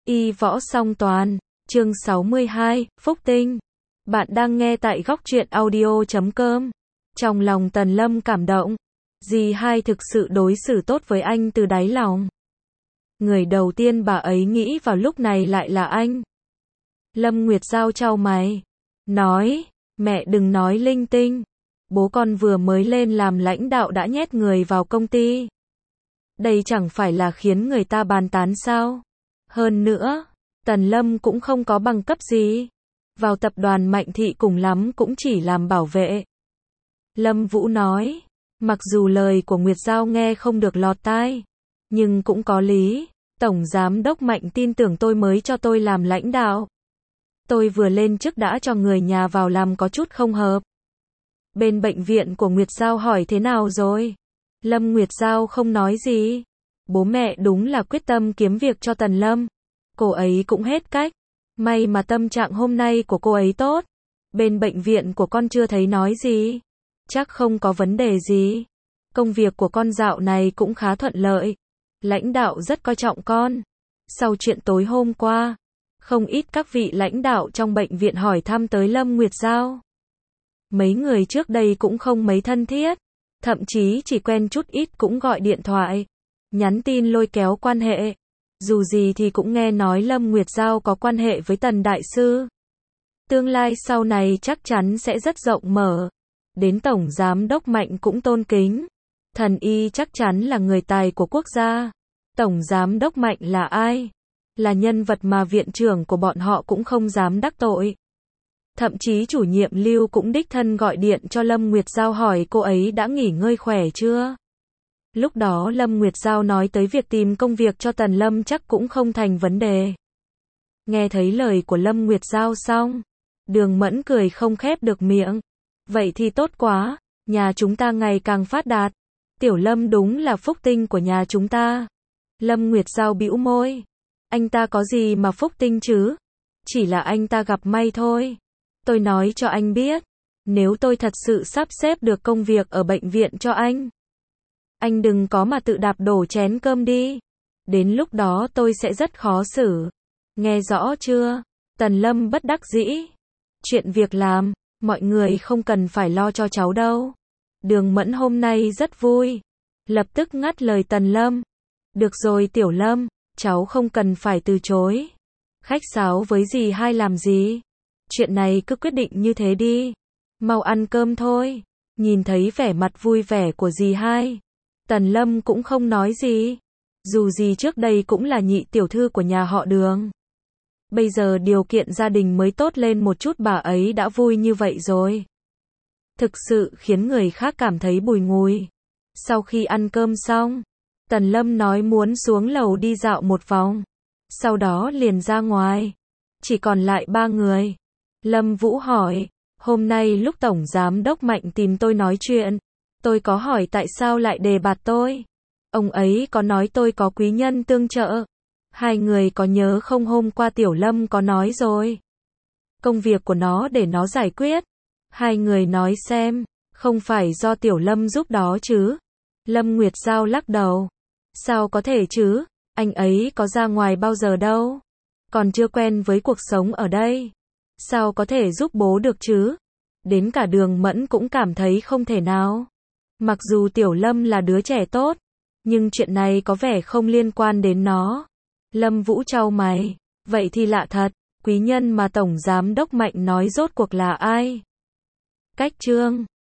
Y võ song toàn, chương 62, Phúc Tinh. Bạn đang nghe tại góc truyện audio.com. Trong lòng Tần Lâm cảm động. Dì hai thực sự đối xử tốt với anh từ đáy lòng. Người đầu tiên bà ấy nghĩ vào lúc này lại là anh. Lâm Nguyệt Giao chau mày. Nói, mẹ đừng nói linh tinh. Bố con vừa mới lên làm lãnh đạo đã nhét người vào công ty. Đây chẳng phải là khiến người ta bàn tán sao? Hơn nữa, Tần Lâm cũng không có bằng cấp gì. Vào tập đoàn Mạnh Thị cùng lắm cũng chỉ làm bảo vệ. Lâm Vũ nói, mặc dù lời của Nguyệt Giao nghe không được lọt tai, nhưng cũng có lý. Tổng Giám đốc Mạnh tin tưởng tôi mới cho tôi làm lãnh đạo. Tôi vừa lên chức đã cho người nhà vào làm có chút không hợp. Bên bệnh viện của Nguyệt Giao hỏi thế nào rồi? Lâm Nguyệt Giao không nói gì. Bố mẹ đúng là quyết tâm kiếm việc cho Tần Lâm. Cô ấy cũng hết cách. May mà tâm trạng hôm nay của cô ấy tốt. Bên bệnh viện của con chưa thấy nói gì. Chắc không có vấn đề gì. Công việc của con dạo này cũng khá thuận lợi. Lãnh đạo rất coi trọng con. Sau chuyện tối hôm qua, không ít các vị lãnh đạo trong bệnh viện hỏi thăm tới Lâm Nguyệt Giao. Mấy người trước đây cũng không mấy thân thiết. Thậm chí chỉ quen chút ít cũng gọi điện thoại, nhắn tin lôi kéo quan hệ. Dù gì thì cũng nghe nói Lâm Nguyệt Giao có quan hệ với Tần Đại Sư. Tương lai sau này chắc chắn sẽ rất rộng mở. Đến Tổng Giám đốc Mạnh cũng tôn kính. Thần y chắc chắn là người tài của quốc gia. Tổng Giám đốc Mạnh là ai? Là nhân vật mà viện trưởng của bọn họ cũng không dám đắc tội. Thậm chí chủ nhiệm Lưu cũng đích thân gọi điện cho Lâm Nguyệt Giao hỏi cô ấy đã nghỉ ngơi khỏe chưa. Lúc đó Lâm Nguyệt Giao nói tới việc tìm công việc cho Tần Lâm chắc cũng không thành vấn đề. Nghe thấy lời của Lâm Nguyệt Giao xong, Đường Mẫn cười không khép được miệng. Vậy thì tốt quá, nhà chúng ta ngày càng phát đạt. Tiểu Lâm đúng là phúc tinh của nhà chúng ta. Lâm Nguyệt Giao bĩu môi. Anh ta có gì mà phúc tinh chứ? Chỉ là anh ta gặp may thôi. Tôi nói cho anh biết, nếu tôi thật sự sắp xếp được công việc ở bệnh viện cho anh đừng có mà tự đạp đổ chén cơm đi. Đến lúc đó tôi sẽ rất khó xử. Nghe rõ chưa? Tần Lâm bất đắc dĩ. Chuyện việc làm, mọi người không cần phải lo cho cháu đâu. Đường Mẫn hôm nay rất vui. Lập tức ngắt lời Tần Lâm. Được rồi Tiểu Lâm, cháu không cần phải từ chối. Khách sáo với dì hai làm gì? Chuyện này cứ quyết định như thế đi. Mau ăn cơm thôi. Nhìn thấy vẻ mặt vui vẻ của dì hai, Tần Lâm cũng không nói gì. Dù gì trước đây cũng là nhị tiểu thư của nhà họ Đường. Bây giờ điều kiện gia đình mới tốt lên một chút bà ấy đã vui như vậy rồi. Thực sự khiến người khác cảm thấy bùi ngùi. Sau khi ăn cơm xong, Tần Lâm nói muốn xuống lầu đi dạo một vòng. Sau đó liền ra ngoài. Chỉ còn lại 3 người. Lâm Vũ hỏi, hôm nay lúc Tổng Giám đốc Mạnh tìm tôi nói chuyện, tôi có hỏi tại sao lại đề bạt tôi. Ông ấy có nói tôi có quý nhân tương trợ. Hai người có nhớ không hôm qua Tiểu Lâm có nói rồi. Công việc của nó để nó giải quyết. Hai người nói xem, không phải do Tiểu Lâm giúp đó chứ. Lâm Nguyệt Giao lắc đầu. Sao có thể chứ, anh ấy có ra ngoài bao giờ đâu. Còn chưa quen với cuộc sống ở đây. Sao có thể giúp bố được chứ? Đến cả Đường Mẫn cũng cảm thấy không thể nào. Mặc dù Tiểu Lâm là đứa trẻ tốt, nhưng chuyện này có vẻ không liên quan đến nó. Lâm Vũ chau mày. Vậy thì lạ thật, quý nhân mà Tổng Giám đốc Mạnh nói rốt cuộc là ai? Cách chương